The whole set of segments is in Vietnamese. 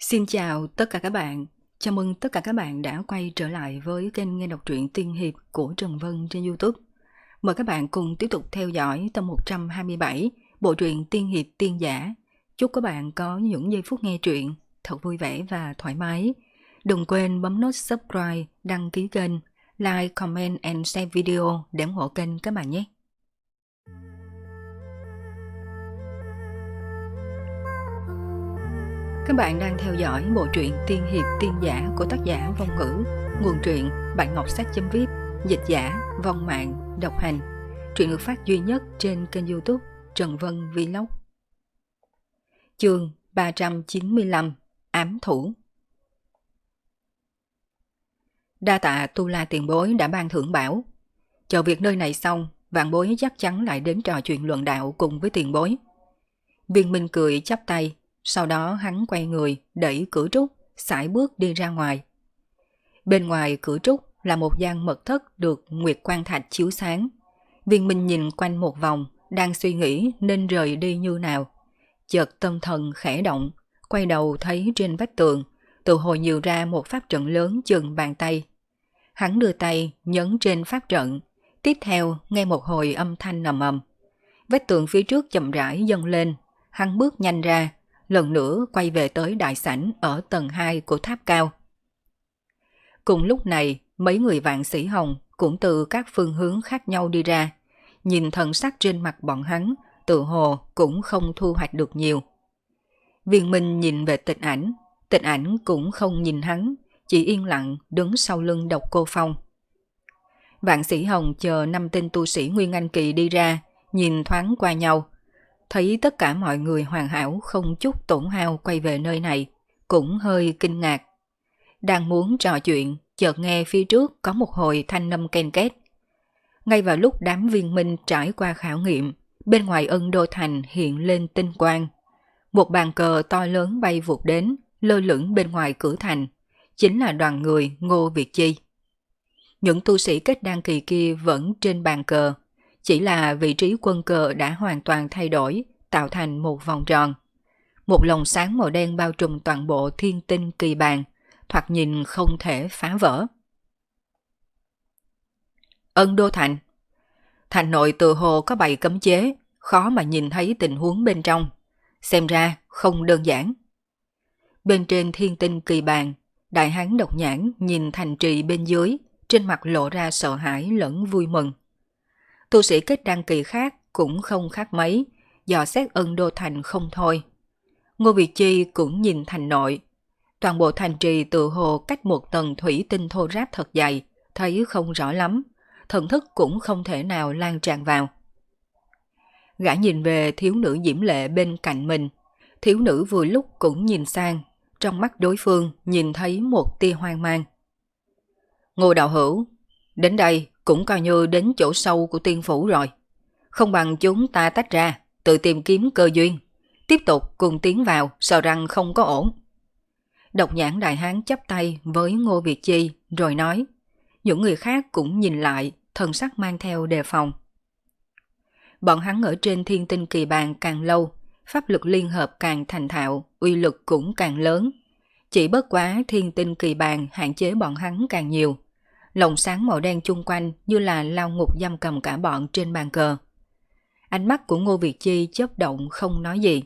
Xin chào tất cả các bạn. Chào mừng tất cả các bạn đã quay trở lại với kênh nghe đọc truyện tiên hiệp của Trần Vân trên YouTube. Mời các bạn cùng tiếp tục theo dõi tập 127 bộ truyện tiên hiệp tiên giả. Chúc các bạn có những giây phút nghe truyện thật vui vẻ và thoải mái. Đừng quên bấm nút subscribe, đăng ký kênh, like, comment and share video để ủng hộ kênh các bạn nhé. Các bạn đang theo dõi bộ truyện tiên hiệp tiên giả của tác giả Vong Ngữ, nguồn truyện Bạn Ngọc Sách.vip, dịch giả Vong Mạng, độc hành. Truyện được phát duy nhất trên kênh YouTube Trần Vân Vlog. Chương 395: Ám thủ. Đa tạ Tu La tiền bối đã ban thưởng bảo. Chờ việc nơi này xong, vạn bối chắc chắn lại đến trò chuyện luận đạo cùng với tiền bối. Viên Minh cười chắp tay. Sau đó hắn quay người, đẩy cửa trúc, sải bước đi ra ngoài. Bên ngoài cửa trúc là một gian mật thất được nguyệt quang thạch chiếu sáng. Viên Minh nhìn quanh một vòng, đang suy nghĩ nên rời đi như nào. Chợt tâm thần khẽ động, quay đầu thấy trên vách tường, từ hồi nhiều ra một pháp trận lớn chừng bàn tay. Hắn đưa tay nhấn trên pháp trận, tiếp theo nghe một hồi âm thanh ầm ầm. Vách tường phía trước chậm rãi dâng lên, hắn bước nhanh ra, lần nữa quay về tới đại sảnh ở tầng 2 của tháp cao. Cùng lúc này, mấy người Vạn Sĩ Hồng cũng từ các phương hướng khác nhau đi ra. Nhìn thần sắc trên mặt bọn hắn, tự hồ cũng không thu hoạch được nhiều. Viên Minh nhìn về Tịch Ảnh cũng không nhìn hắn, chỉ yên lặng đứng sau lưng Độc Cô Phong. Vạn Sĩ Hồng chờ 5 tên tu sĩ Nguyên Anh Kỳ đi ra, nhìn thoáng qua nhau. Thấy tất cả mọi người hoàn hảo không chút tổn hao quay về nơi này, cũng hơi kinh ngạc. Đang muốn trò chuyện, chợt nghe phía trước có một hồi thanh âm ken két. Ngay vào lúc đám Viên Minh trải qua khảo nghiệm, bên ngoài Ân Đô Thành hiện lên tinh quang. Một bàn cờ to lớn bay vụt đến, lơ lửng bên ngoài cửa thành, chính là đoàn người Ngô Việt Chi. Những tu sĩ kết đan kỳ kia vẫn trên bàn cờ, chỉ là vị trí quân cờ đã hoàn toàn thay đổi, tạo thành một vòng tròn. Một lồng sáng màu đen bao trùm toàn bộ thiên tinh kỳ bàn, thoạt nhìn không thể phá vỡ. Ân Đô Thành. Thành nội tự hồ có bày cấm chế, khó mà nhìn thấy tình huống bên trong. Xem ra không đơn giản. Bên trên thiên tinh kỳ bàn, đại hán độc nhãn nhìn thành trì bên dưới, trên mặt lộ ra sợ hãi lẫn vui mừng. Tu sĩ kết đăng kỳ khác cũng không khác mấy, dò xét Ân Đô Thành không thôi. Ngô Việt Chi cũng nhìn thành nội. Toàn bộ thành trì tự hồ cách một tầng thủy tinh thô ráp thật dày, thấy không rõ lắm, thần thức cũng không thể nào lan tràn vào. Gã nhìn về thiếu nữ diễm lệ bên cạnh mình, thiếu nữ vừa lúc cũng nhìn sang, trong mắt đối phương nhìn thấy một tia hoang mang. Ngô đạo hữu, đến đây cũng coi như đến chỗ sâu của tiên phủ rồi. Không bằng chúng ta tách ra, tự tìm kiếm cơ duyên. Tiếp tục cùng tiến vào, sợ rằng không có ổn. Độc nhãn đại hán chắp tay với Ngô Việt Chi rồi nói. Những người khác cũng nhìn lại, thần sắc mang theo đề phòng. Bọn hắn ở trên thiên tinh kỳ bàn càng lâu, pháp lực liên hợp càng thành thạo, uy lực cũng càng lớn. Chỉ bất quá thiên tinh kỳ bàn hạn chế bọn hắn càng nhiều. Lồng sáng màu đen chung quanh như là lao ngục giam cầm cả bọn trên bàn cờ. Ánh mắt của Ngô Việt Chi chớp động không nói gì.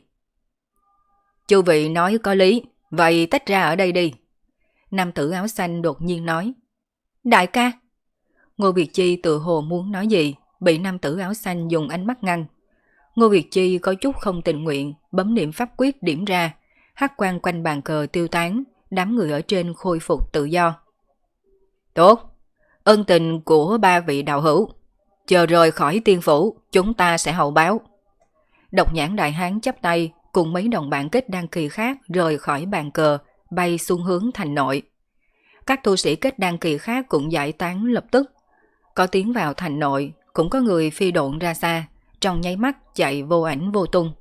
Chư vị nói có lý, vậy tách ra ở đây đi. Nam tử áo xanh đột nhiên nói. Đại ca. Ngô Việt Chi tự hồ muốn nói gì, bị nam tử áo xanh dùng ánh mắt ngăn. Ngô Việt Chi có chút không tình nguyện, bấm niệm pháp quyết điểm ra, hắc quang quanh bàn cờ tiêu tán, đám người ở trên khôi phục tự do. Tốt, ân tình của ba vị đạo hữu. Chờ rời khỏi tiên phủ, chúng ta sẽ hậu báo. Độc nhãn đại hán chắp tay, cùng mấy đồng bạn kết đăng kỳ khác rời khỏi bàn cờ, bay xuống hướng thành nội. Các tu sĩ kết đăng kỳ khác cũng giải tán lập tức. Có tiến vào thành nội, cũng có người phi độn ra xa, trong nháy mắt chạy vô ảnh vô tung.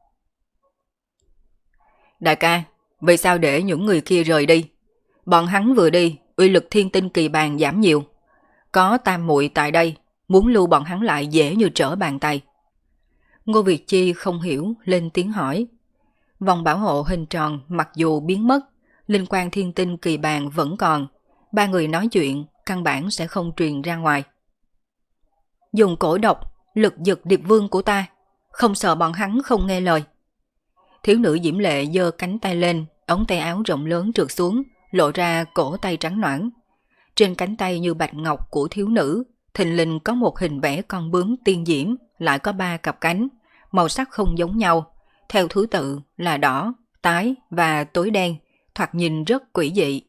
Đại ca, vì sao để những người kia rời đi? Bọn hắn vừa đi, uy lực thiên tinh kỳ bàn giảm nhiều. Có tam muội tại đây, muốn lưu bọn hắn lại dễ như trở bàn tay. Ngô Việt Chi không hiểu, lên tiếng hỏi. Vòng bảo hộ hình tròn mặc dù biến mất, linh quan thiên tinh kỳ bàn vẫn còn. Ba người nói chuyện, căn bản sẽ không truyền ra ngoài. Dùng cổ độc, lực giật điệp vương của ta, không sợ bọn hắn không nghe lời. Thiếu nữ diễm lệ giơ cánh tay lên, ống tay áo rộng lớn trượt xuống, lộ ra cổ tay trắng nõn. Trên cánh tay như bạch ngọc của thiếu nữ, thình lình có một hình vẽ con bướm tiên diễm, lại có 3 cặp cánh, màu sắc không giống nhau, theo thứ tự là đỏ, tái và tối đen, thoạt nhìn rất quỷ dị.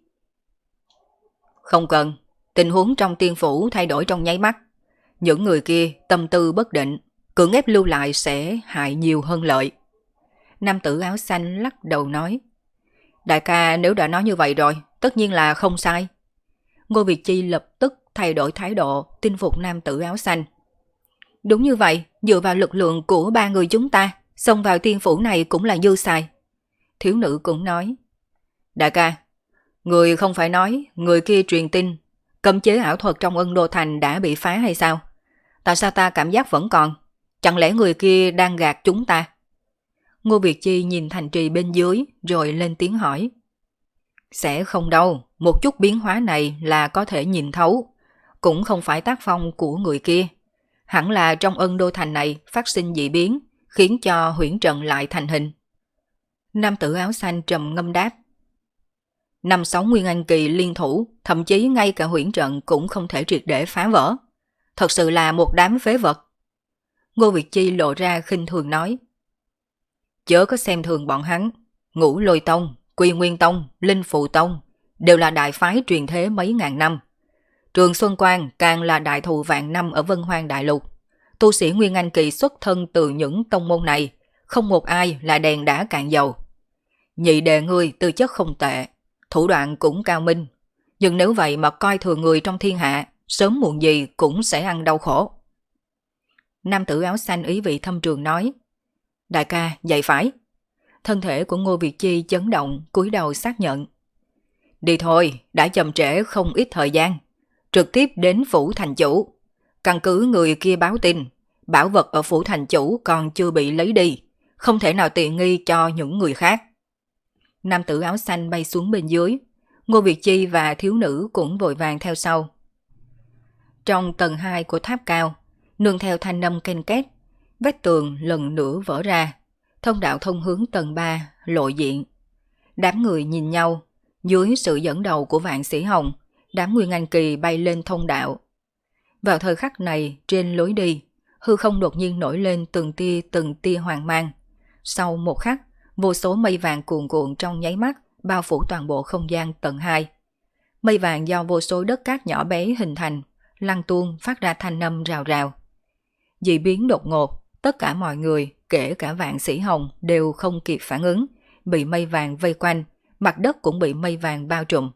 Không cần, tình huống trong tiên phủ thay đổi trong nháy mắt. Những người kia tâm tư bất định, cưỡng ép lưu lại sẽ hại nhiều hơn lợi. Nam tử áo xanh lắc đầu nói. Đại ca nếu đã nói như vậy rồi, tất nhiên là không sai. Ngô Việt Chi lập tức thay đổi thái độ, tin phục nam tử áo xanh. Đúng như vậy, dựa vào lực lượng của 3 người chúng ta, xông vào tiên phủ này cũng là dư xài. Thiếu nữ cũng nói. Đại ca, người không phải nói người kia truyền tin, cấm chế ảo thuật trong Ân Đô Thành đã bị phá hay sao? Tại sao ta cảm giác vẫn còn? Chẳng lẽ người kia đang gạt chúng ta? Ngô Việt Chi nhìn thành trì bên dưới rồi lên tiếng hỏi. Sẽ không đâu, một chút biến hóa này là có thể nhìn thấu. Cũng không phải tác phong của người kia. Hẳn là trong Ân Đô Thành này phát sinh dị biến, khiến cho huyễn trận lại thành hình. Nam tử áo xanh trầm ngâm đáp. 5-6 nguyên anh kỳ liên thủ, thậm chí ngay cả huyễn trận cũng không thể triệt để phá vỡ. Thật sự là một đám phế vật. Ngô Việt Chi lộ ra khinh thường nói. Chớ có xem thường bọn hắn. Ngũ Lôi Tông, Quy Nguyên Tông, Linh Phụ Tông đều là đại phái truyền thế mấy ngàn năm. Trường Xuân Quang càng là đại thù vạn năm ở Vân Hoang Đại Lục. Tu sĩ Nguyên Anh kỳ xuất thân từ những tông môn này, không một ai là đèn đã cạn dầu. Nhị đệ ngươi tư chất không tệ, thủ đoạn cũng cao minh. Nhưng nếu vậy mà coi thường người trong thiên hạ, sớm muộn gì cũng sẽ ăn đau khổ. Nam tử áo xanh ý vị thâm trường nói. Đại ca, vậy phải. Thân thể của Ngô Việt Chi chấn động, cúi đầu xác nhận. Đi thôi, đã chậm trễ không ít thời gian. Trực tiếp đến phủ thành chủ. Căn cứ người kia báo tin, bảo vật ở phủ thành chủ còn chưa bị lấy đi, không thể nào tiện nghi cho những người khác. Nam tử áo xanh bay xuống bên dưới. Ngô Việt Chi và thiếu nữ cũng vội vàng theo sau. Trong tầng 2 của tháp cao, nương theo thanh âm ken két, vách tường lần nữa vỡ ra, thông đạo thông hướng tầng 3 lộ diện. Đám người nhìn nhau, dưới sự dẫn đầu của Vạn Sĩ Hồng, đám Nguyên Anh kỳ bay lên thông đạo. Vào thời khắc này, trên lối đi, hư không đột nhiên nổi lên từng tia hoàng mang. Sau một khắc, vô số mây vàng cuồn cuộn trong nháy mắt, bao phủ toàn bộ không gian tầng 2. Mây vàng do vô số đất cát nhỏ bé hình thành, lăn tuôn phát ra thanh âm rào rào. Dị biến đột ngột, tất cả mọi người, kể cả Vạn Sĩ Hồng đều không kịp phản ứng, bị mây vàng vây quanh, mặt đất cũng bị mây vàng bao trùm.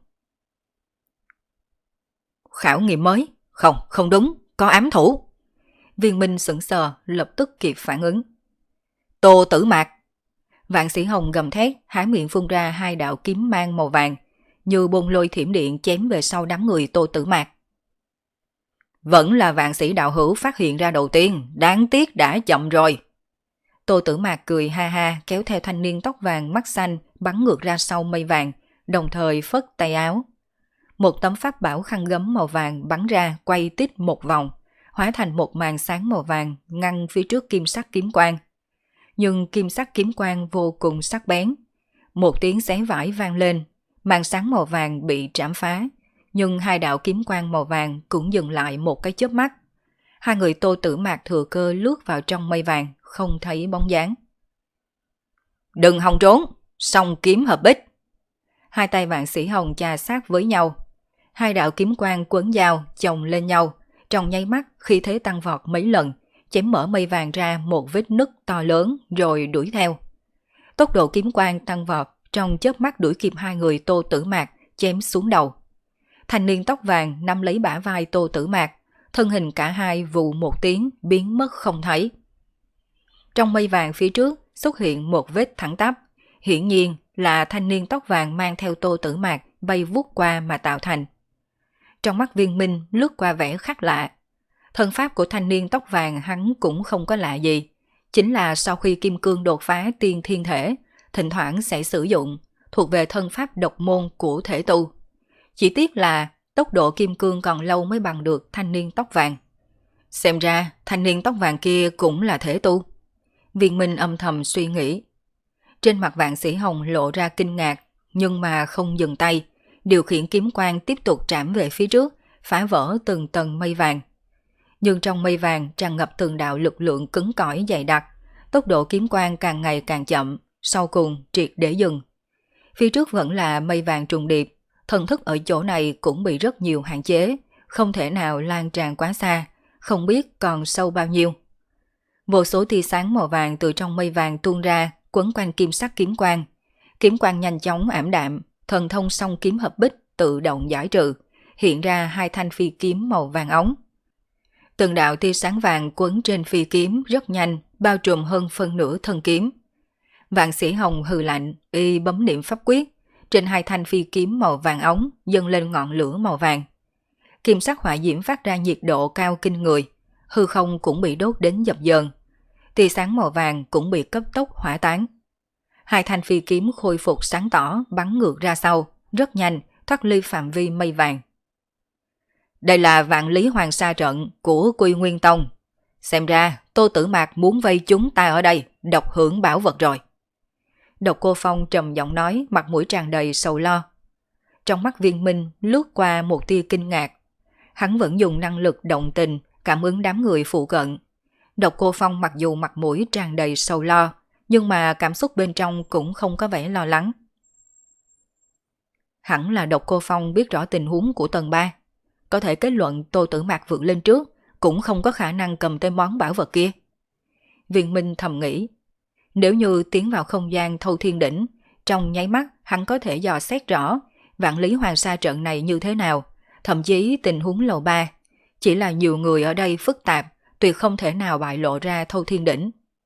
Khảo nghiệm mới? Không đúng, có ám thủ. Viên Minh sững sờ, lập tức kịp phản ứng. Tô Tử Mạc. Vạn Sĩ Hồng gầm thét, há miệng phun ra 2 đạo kiếm mang màu vàng, như bôn lôi thiểm điện chém về sau đám người Tô Tử Mạc. Vẫn là Vạn Sĩ đạo hữu phát hiện ra đầu tiên, đáng tiếc đã chậm rồi. Tô Tử Mạc cười ha ha, kéo theo thanh niên tóc vàng mắt xanh bắn ngược ra sau mây vàng, đồng thời phất tay áo. Một tấm pháp bảo khăn gấm màu vàng bắn ra quay tít một vòng, hóa thành một màn sáng màu vàng ngăn phía trước kim sắc kiếm quang. Nhưng kim sắc kiếm quang vô cùng sắc bén. Một tiếng xé vải vang lên, màn sáng màu vàng bị trảm phá, nhưng 2 đạo kiếm quang màu vàng cũng dừng lại một cái chớp mắt. 2 người Tô Tử Mạc thừa cơ lướt vào trong mây vàng, không thấy bóng dáng. Đừng hòng trốn, song kiếm hợp bích. 2 tay Vạn Sĩ Hồng chà sát với nhau. 2 đạo kiếm quang quấn dao chồng lên nhau, trong nháy mắt khi thế tăng vọt mấy lần, chém mở mây vàng ra một vết nứt to lớn rồi đuổi theo. Tốc độ kiếm quang tăng vọt, trong chớp mắt đuổi kịp 2 người Tô Tử Mạc, chém xuống đầu. Thanh niên tóc vàng nắm lấy bả vai Tô Tử Mạc, thân hình cả hai vù một tiếng biến mất không thấy. Trong mây vàng phía trước xuất hiện một vết thẳng tắp, hiển nhiên là thanh niên tóc vàng mang theo Tô Tử Mạc bay vút qua mà tạo thành. Trong mắt Viên Minh lướt qua vẻ khác lạ. Thân pháp của thanh niên tóc vàng hắn cũng không có lạ gì, chính là sau khi kim cương đột phá tiên thiên thể, thỉnh thoảng sẽ sử dụng, thuộc về thân pháp độc môn của thể tu. Chỉ tiếc là tốc độ kim cương còn lâu mới bằng được thanh niên tóc vàng. Xem ra thanh niên tóc vàng kia cũng là thể tu. Viên Minh âm thầm suy nghĩ. Trên mặt Vạn Sĩ Hồng lộ ra kinh ngạc, nhưng mà không dừng tay, điều khiển kiếm quang tiếp tục trảm về phía trước, phá vỡ từng tầng mây vàng. Nhưng trong mây vàng tràn ngập từng đạo lực lượng cứng cỏi dày đặc, tốc độ kiếm quang càng ngày càng chậm, sau cùng triệt để dừng. Phía trước vẫn là mây vàng trùng điệp, thần thức ở chỗ này cũng bị rất nhiều hạn chế, không thể nào lan tràn quá xa, không biết còn sâu bao nhiêu. Vô số tia sáng màu vàng từ trong mây vàng tuôn ra, quấn quanh kim sắc kiếm quang. Kiếm quang nhanh chóng ảm đạm, thần thông song kiếm hợp bích tự động giải trừ, hiện ra hai thanh phi kiếm màu vàng óng. Từng đạo tia sáng vàng quấn trên phi kiếm rất nhanh, bao trùm hơn phân nửa thân kiếm. Vạn Sĩ Hồng hừ lạnh, y bấm niệm pháp quyết, trên hai thanh phi kiếm màu vàng óng dâng lên ngọn lửa màu vàng. Kim sắc hỏa diễm phát ra nhiệt độ cao kinh người, hư không cũng bị đốt đến dập dờn. Tia sáng màu vàng cũng bị cấp tốc hỏa tán. Hai thanh phi kiếm khôi phục sáng tỏ bắn ngược ra sau, rất nhanh, thoát ly phạm vi mây vàng. Đây là Vạn Lý Hoàng Sa trận của Quy Nguyên Tông. Xem ra Tô Tử Mạc muốn vây chúng ta ở đây, độc hưởng bảo vật rồi. Độc Cô Phong trầm giọng nói, mặt mũi tràn đầy sầu lo. Trong mắt Viên Minh lướt qua một tia kinh ngạc. Hắn vẫn dùng năng lực động tình, cảm ứng đám người phụ cận. Độc Cô Phong mặc dù mặt mũi tràn đầy sầu lo, nhưng mà cảm xúc bên trong cũng không có vẻ lo lắng. Hẳn là Độc Cô Phong biết rõ tình huống của tầng 3. Có thể kết luận Tô Tử Mạc vượt lên trước, cũng không có khả năng cầm tới món bảo vật kia. Viên Minh thầm nghĩ, nếu như tiến vào không gian Thâu Thiên Đỉnh, trong nháy mắt hắn có thể dò xét rõ Vạn Lý Hoàng Sa trận này như thế nào, thậm chí tình huống lầu 3. Chỉ là nhiều người ở đây phức tạp, tuyệt không thể nào bại lộ ra Thâu Thiên Đỉnh.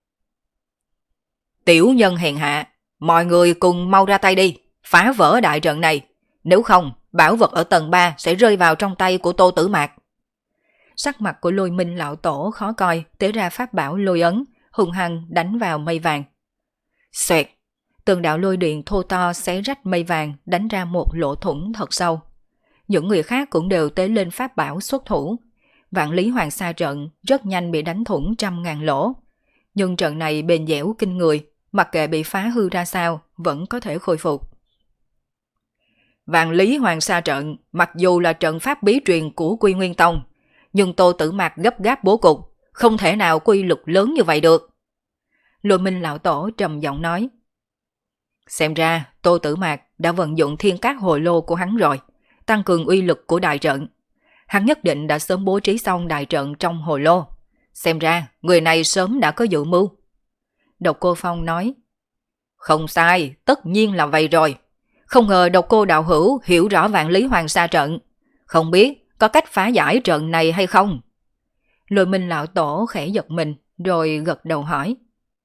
Tiểu nhân hèn hạ, mọi người cùng mau ra tay đi, phá vỡ đại trận này. Nếu không, bảo vật ở tầng 3 sẽ rơi vào trong tay của Tô Tử Mạc. Sắc mặt của Lôi Minh lão tổ khó coi, tế ra pháp bảo lôi ấn, hung hăng đánh vào mây vàng. Xoẹt, từng đạo lôi điện thô to xé rách mây vàng, đánh ra một lỗ thủng thật sâu. Những người khác cũng đều tế lên pháp bảo xuất thủ. Vạn Lý Hoàng Sa trận rất nhanh bị đánh thủng 100.000 lỗ. Nhưng trận này bền dẻo kinh người, mặc kệ bị phá hư ra sao, vẫn có thể khôi phục. Vạn Lý Hoàng Sa trận, mặc dù là trận pháp bí truyền của Quy Nguyên Tông, nhưng Tô Tử Mạc gấp gáp bố cục, không thể nào có uy lực lớn như vậy được. Lôi Minh lão tổ trầm giọng nói. Xem ra Tô Tử Mạc đã vận dụng thiên cát hồi lô của hắn rồi, tăng cường uy lực của đại trận. Hắn nhất định đã sớm bố trí xong đại trận trong hồi lô. Xem ra người này sớm đã có dự mưu. Độc Cô Phong nói. Không sai, tất nhiên là vậy rồi. Không ngờ Độc Cô đạo hữu hiểu rõ Vạn Lý Hoàng Sa trận. Không biết có cách phá giải trận này hay không? Lôi Minh lão tổ khẽ giật mình, rồi gật đầu hỏi.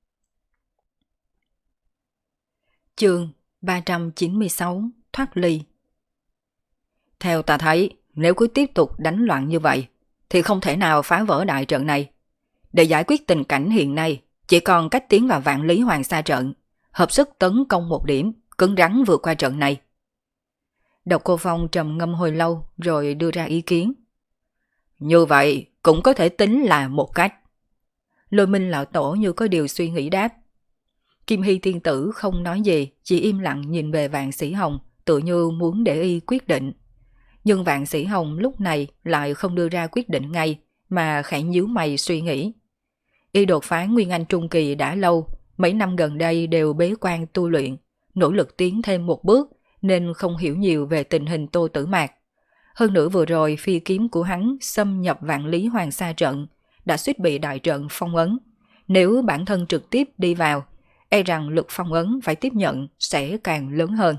Chương 396 Thoát ly. Theo ta thấy, nếu cứ tiếp tục đánh loạn như vậy, thì không thể nào phá vỡ đại trận này. Để giải quyết tình cảnh hiện nay, chỉ còn cách tiến vào Vạn Lý Hoàng Sa trận, hợp sức tấn công một điểm, cứng rắn vượt qua trận này. Độc Cô Phong trầm ngâm hồi lâu rồi đưa ra ý kiến. Như vậy cũng có thể tính là một cách. Lôi Minh lão tổ như có điều suy nghĩ đáp. Kim Hy tiên tử không nói gì, chỉ im lặng nhìn về Vạn Sĩ Hồng, tự như muốn để y quyết định. Nhưng Vạn Sĩ Hồng lúc này lại không đưa ra quyết định ngay, mà khẽ nhíu mày suy nghĩ. Y đột phá Nguyên Anh Trung Kỳ đã lâu, mấy năm gần đây đều bế quan tu luyện, nỗ lực tiến thêm một bước, nên không hiểu nhiều về tình hình Tô Tử Mạc. Hơn nữa vừa rồi phi kiếm của hắn xâm nhập Vạn Lý Hoàng Sa trận, đã suýt bị đại trận phong ấn. Nếu bản thân trực tiếp đi vào, e rằng lực phong ấn phải tiếp nhận sẽ càng lớn hơn.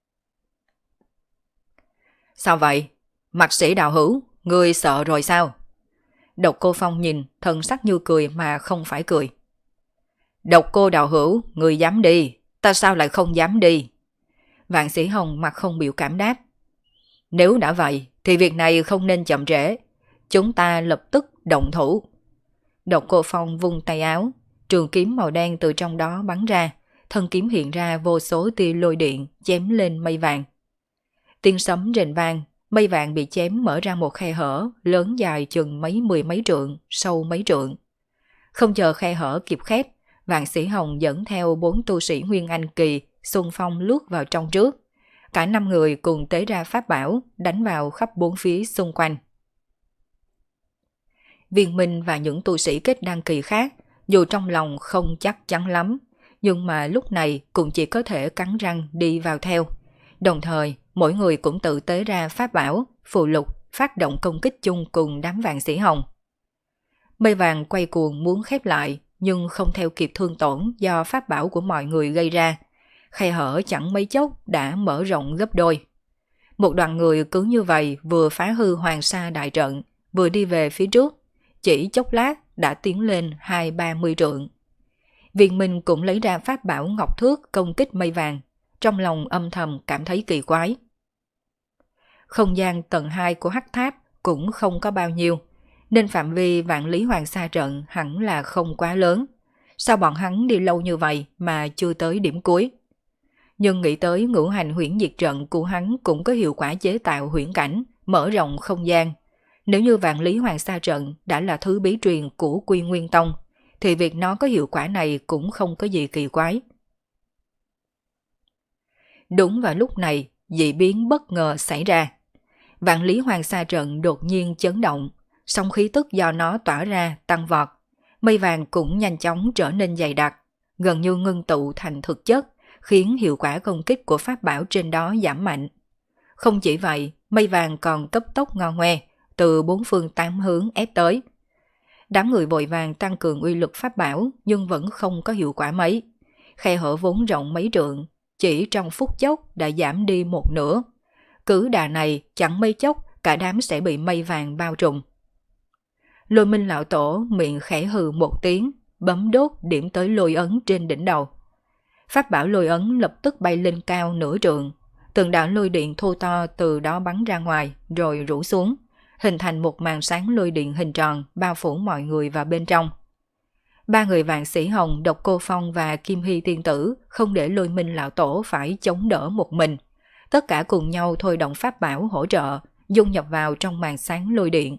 Sao vậy? Mạc Sĩ đạo hữu, ngươi sợ rồi sao? Độc Cô Phong nhìn, thần sắc như cười mà không phải cười. Độc Cô đạo hữu, ngươi dám đi, ta sao lại không dám đi? Vạn Sĩ Hồng mặt không biểu cảm đáp. Nếu đã vậy, thì việc này không nên chậm trễ. Chúng ta lập tức động thủ. Độc Cô Phong vung tay áo, trường kiếm màu đen từ trong đó bắn ra, thân kiếm hiện ra vô số tia lôi điện chém lên mây vàng. Tiếng sấm rền vang, mây vàng bị chém mở ra một khe hở lớn dài chừng mười mấy trượng, sâu mấy trượng. Không chờ khe hở kịp khép, Vạn Sĩ Hồng dẫn theo 4 tu sĩ Nguyên Anh Kỳ xung phong lướt vào trong trước. Cả 5 người cùng tế ra pháp bảo đánh vào khắp 4 phía xung quanh. Viên Minh và những tu sĩ kết đăng kỳ khác, dù trong lòng không chắc chắn lắm, nhưng mà lúc này cũng chỉ có thể cắn răng đi vào theo. Đồng thời, mỗi người cũng tự tế ra pháp bảo, phù lục, phát động công kích chung cùng đám Vạn Sĩ Hồng. Mây vàng quay cuồng muốn khép lại, nhưng không theo kịp thương tổn do pháp bảo của mọi người gây ra. Khe hở chẳng mấy chốc đã mở rộng gấp đôi. Một đoàn người cứ như vậy vừa phá hư Hoàng Sa đại trận, vừa đi về phía trước. Chỉ chốc lát đã tiến lên 20-30 trượng. Viên Minh cũng lấy ra pháp bảo ngọc thước công kích mây vàng, trong lòng âm thầm cảm thấy kỳ quái. Không gian tầng 2 của hắc tháp cũng không có bao nhiêu, nên phạm vi vạn lý Hoàng Sa trận hẳn là không quá lớn. Sao bọn hắn đi lâu như vậy mà chưa tới điểm cuối? Nhưng nghĩ tới ngũ hành huyễn diệt trận của hắn cũng có hiệu quả chế tạo huyễn cảnh, mở rộng không gian. Nếu như vạn lý Hoàng Sa trận đã là thứ bí truyền của Quy Nguyên Tông, thì việc nó có hiệu quả này cũng không có gì kỳ quái. Đúng vào lúc này, dị biến bất ngờ xảy ra. Vạn lý Hoàng Sa trận đột nhiên chấn động, sóng khí tức do nó tỏa ra tăng vọt. Mây vàng cũng nhanh chóng trở nên dày đặc, gần như ngưng tụ thành thực chất, khiến hiệu quả công kích của pháp bảo trên đó giảm mạnh. Không chỉ vậy, mây vàng còn cấp tốc ngo ngoe, từ 4 phương 8 hướng ép tới. Đám người vội vàng tăng cường uy lực pháp bảo nhưng vẫn không có hiệu quả mấy. Khe hở vốn rộng mấy trượng, chỉ trong phút chốc đã giảm đi một nửa. Cứ đà này chẳng mấy chốc cả đám sẽ bị mây vàng bao trùm. Lôi Minh lão tổ miệng khẽ hừ một tiếng, bấm đốt điểm tới lôi ấn trên đỉnh đầu. Pháp bảo lôi ấn lập tức bay lên cao nửa trượng. Từng đạo lôi điện thô to từ đó bắn ra ngoài rồi rủ xuống, hình thành một màn sáng lôi điện hình tròn bao phủ mọi người vào bên trong. 3 người Vạn Sĩ Hồng, Độc Cô Phong và Kim Hy tiên tử không để Lôi Minh lão tổ phải chống đỡ một mình. Tất cả cùng nhau thôi động pháp bảo hỗ trợ, dung nhập vào trong màn sáng lôi điện.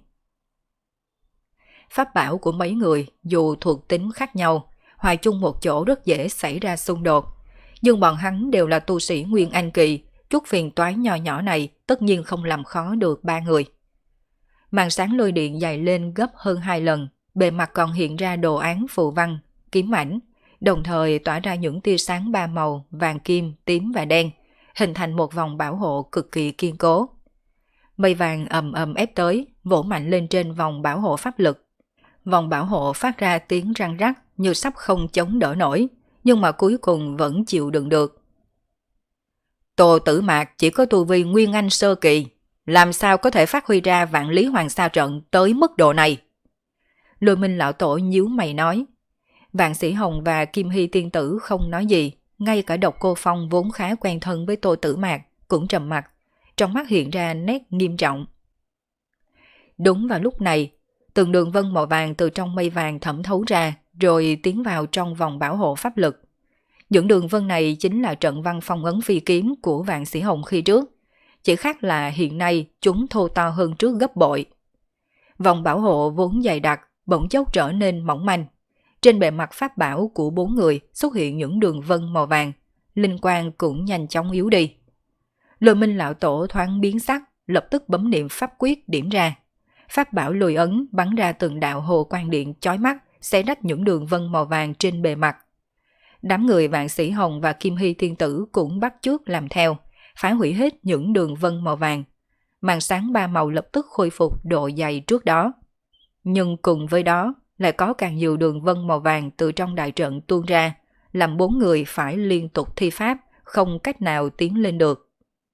Pháp bảo của mấy người dù thuộc tính khác nhau, hòa chung một chỗ rất dễ xảy ra xung đột. Nhưng bọn hắn đều là tu sĩ Nguyên Anh Kỳ, chút phiền toái nhỏ nhỏ này tất nhiên không làm khó được 3 người. Màn sáng lôi điện dày lên gấp hơn 2 lần, bề mặt còn hiện ra đồ án phù văn, kiếm ảnh, đồng thời tỏa ra những tia sáng 3 màu vàng kim, tím và đen, hình thành một vòng bảo hộ cực kỳ kiên cố. Mây vàng ầm ầm ép tới, vỗ mạnh lên trên vòng bảo hộ pháp lực. Vòng bảo hộ phát ra tiếng răng rắc như sắp không chống đỡ nổi, nhưng mà cuối cùng vẫn chịu đựng được. Tô Tử Mạc chỉ có tu vi Nguyên Anh sơ kỳ, làm sao có thể phát huy ra vạn lý Hoàng Sa trận tới mức độ này? Lôi Minh lão tổ nhíu mày nói. Vạn Sĩ Hồng và Kim Hy tiên tử không nói gì, ngay cả Độc Cô Phong vốn khá quen thân với Tô Tử Mạc cũng trầm mặt, trong mắt hiện ra nét nghiêm trọng. Đúng vào lúc này, từng đường vân màu vàng từ trong mây vàng thẩm thấu ra, rồi tiến vào trong vòng bảo hộ pháp lực. Những đường vân này chính là trận văn phong ấn phi kiếm của Vạn Sĩ Hồng khi trước, chỉ khác là hiện nay chúng thô to hơn trước gấp bội. Vòng bảo hộ vốn dày đặc, bỗng chốc trở nên mỏng manh. Trên bề mặt pháp bảo của 4 người xuất hiện những đường vân màu vàng, linh quang cũng nhanh chóng yếu đi. Lôi Minh lão tổ thoáng biến sắc, lập tức bấm niệm pháp quyết điểm ra. Pháp bảo lôi ấn bắn ra từng đạo hồ quang điện chói mắt, xé rách những đường vân màu vàng trên bề mặt. Đám người Vạn Sĩ Hồng và Kim Hy tiên tử cũng bắt chước làm theo, phá hủy hết những đường vân màu vàng. Màn sáng 3 màu lập tức khôi phục độ dày trước đó. Nhưng cùng với đó lại có càng nhiều đường vân màu vàng từ trong đại trận tuôn ra, làm 4 người phải liên tục thi pháp, không cách nào tiến lên được.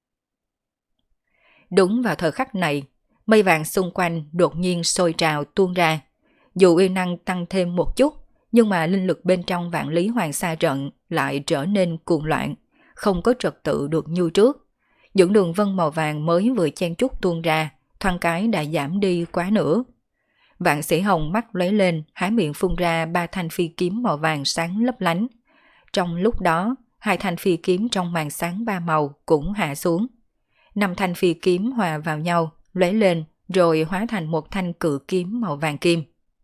Đúng vào thời khắc này, mây vàng xung quanh đột nhiên sôi trào tuôn ra. Dù uy năng tăng thêm một chút, nhưng mà linh lực bên trong vạn lý Hoàng Sa trận lại trở nên cuồng loạn, không có trật tự được như trước. Những đường vân màu vàng mới vừa chen chúc tuôn ra, thoáng cái đã giảm đi quá nửa. Vạn Sĩ Hồng mắt lóe lên, há miệng phun ra 3 thanh phi kiếm màu vàng sáng lấp lánh. trong lúc đó, 2 thanh phi kiếm trong màn sáng 3 màu cũng hạ xuống. 5 thanh phi kiếm hòa vào nhau, lóe lên rồi hóa thành một thanh cự kiếm màu vàng kim.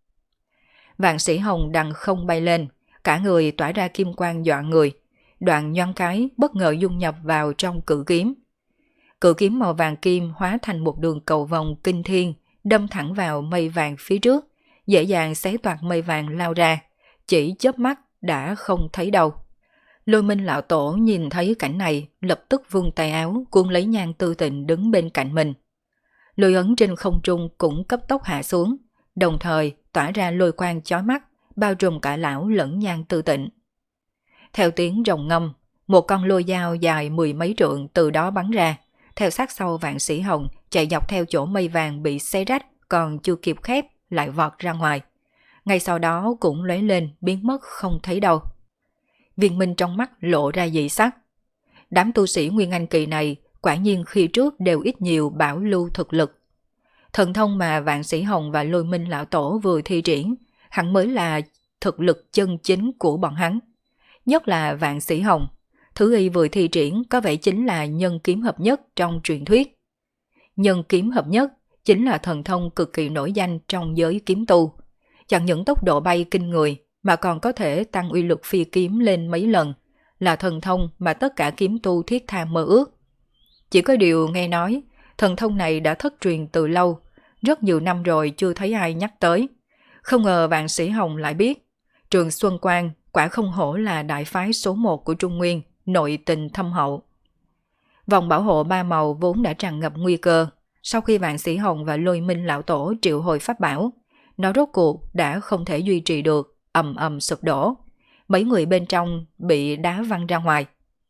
Vạn Sĩ Hồng đằng không bay lên, cả người tỏa ra kim quang dọa người, đoạn nhoáng cái bất ngờ dung nhập vào trong cự kiếm. Cự kiếm màu vàng kim hóa thành một đường cầu vòng kinh thiên, đâm thẳng vào mây vàng phía trước, dễ dàng xé toạc mây vàng lao ra, chỉ chớp mắt đã không thấy đâu. Lôi Minh lão tổ nhìn thấy cảnh này, lập tức vung tay áo cuốn lấy Nhan Tư Tịnh đứng bên cạnh mình. Lôi ấn trên không trung cũng cấp tốc hạ xuống, đồng thời tỏa ra lôi quang chói mắt, bao trùm cả lão lẫn Nhan Tư Tịnh. Theo tiếng rồng ngâm, một con lôi dao dài 10 mấy trượng từ đó bắn ra, theo sát sau Vạn Sĩ Hồng chạy dọc theo chỗ mây vàng bị xé rách, còn chưa kịp khép lại vọt ra ngoài. Ngay sau đó cũng lóe lên biến mất không thấy đâu. Viên Minh trong mắt lộ ra dị sắc. Đám tu sĩ Nguyên Anh kỳ này quả nhiên khi trước đều ít nhiều bảo lưu thực lực. Thần thông mà Vạn Sĩ Hồng và Lôi Minh lão tổ vừa thi triển hẳn mới là thực lực chân chính của bọn hắn. Nhất là Vạn Sĩ Hồng, thứ y vừa thi triển có vẻ chính là nhân kiếm hợp nhất trong truyền thuyết. Nhân kiếm hợp nhất chính là thần thông cực kỳ nổi danh trong giới kiếm tu. Chẳng những tốc độ bay kinh người mà còn có thể tăng uy lực phi kiếm lên mấy lần, là thần thông mà tất cả kiếm tu thiết tha mơ ước. Chỉ có điều nghe nói, thần thông này đã thất truyền từ lâu, rất nhiều năm rồi chưa thấy ai nhắc tới. Không ngờ Vạn Sĩ Hồng lại biết. Trường Xuân Quan quả không hổ là đại phái số 1 của Trung Nguyên, nội tình thâm hậu. Vòng bảo hộ 3 màu vốn đã tràn ngập nguy cơ, sau khi Vạn Sĩ Hồng và Lôi Minh lão tổ triệu hồi pháp bảo, nó rốt cuộc đã không thể duy trì được, ầm ầm sụp đổ. Mấy người bên trong bị đá văng ra ngoài.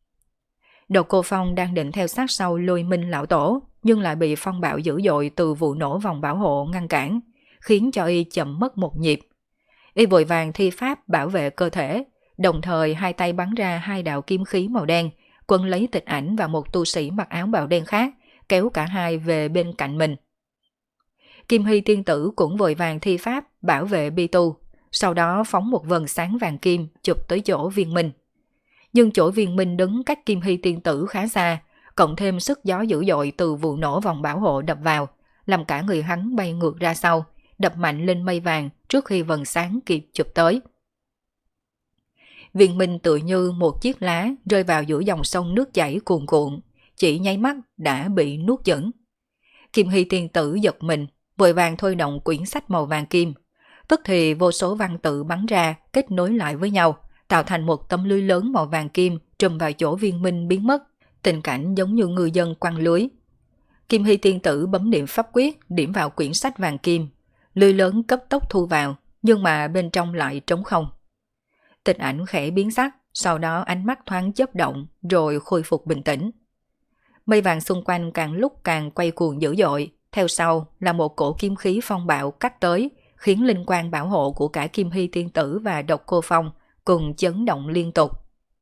Độc Cô Phong đang định theo sát sau Lôi Minh lão tổ, nhưng lại bị phong bạo dữ dội từ vụ nổ vòng bảo hộ ngăn cản, khiến cho y chậm mất một nhịp. Y vội vàng thi pháp bảo vệ cơ thể, đồng thời hai tay bắn ra 2 đạo kim khí màu đen, quấn lấy Tịch Ảnh và một tu sĩ mặc áo bào đen khác, kéo cả hai về bên cạnh mình. Kim Hy tiên tử cũng vội vàng thi pháp bảo vệ Bi Tu, sau đó phóng một vầng sáng vàng kim chụp tới chỗ Viên Minh. Nhưng chỗ Viên Minh đứng cách Kim Hy tiên tử khá xa, cộng thêm sức gió dữ dội từ vụ nổ vòng bảo hộ đập vào, làm cả người hắn bay ngược ra sau, đập mạnh lên mây vàng trước khi vầng sáng kịp chụp tới. Viên Minh tựa như một chiếc lá rơi vào giữa dòng sông nước chảy cuồn cuộn, chỉ nháy mắt đã bị nuốt chửng. Kim Hy tiên tử giật mình, vội vàng thôi động quyển sách màu vàng kim. Tức thì vô số văn tự bắn ra, kết nối lại với nhau, tạo thành một tấm lưới lớn màu vàng kim trùm vào chỗ Viên Minh biến mất, tình cảnh giống như người dân quăng lưới. Kim Hy tiên tử bấm niệm pháp quyết, điểm vào quyển sách vàng kim. Lưới lớn cấp tốc thu vào, nhưng mà bên trong lại trống không. Tịch Ảnh khẽ biến sắc, sau đó ánh mắt thoáng chớp động, rồi khôi phục bình tĩnh. Mây vàng xung quanh càng lúc càng quay cuồng dữ dội, theo sau là một cổ kim khí phong bạo cắt tới, khiến linh quang bảo hộ của cả Kim Hy tiên tử và Độc Cô Phong cùng chấn động liên tục.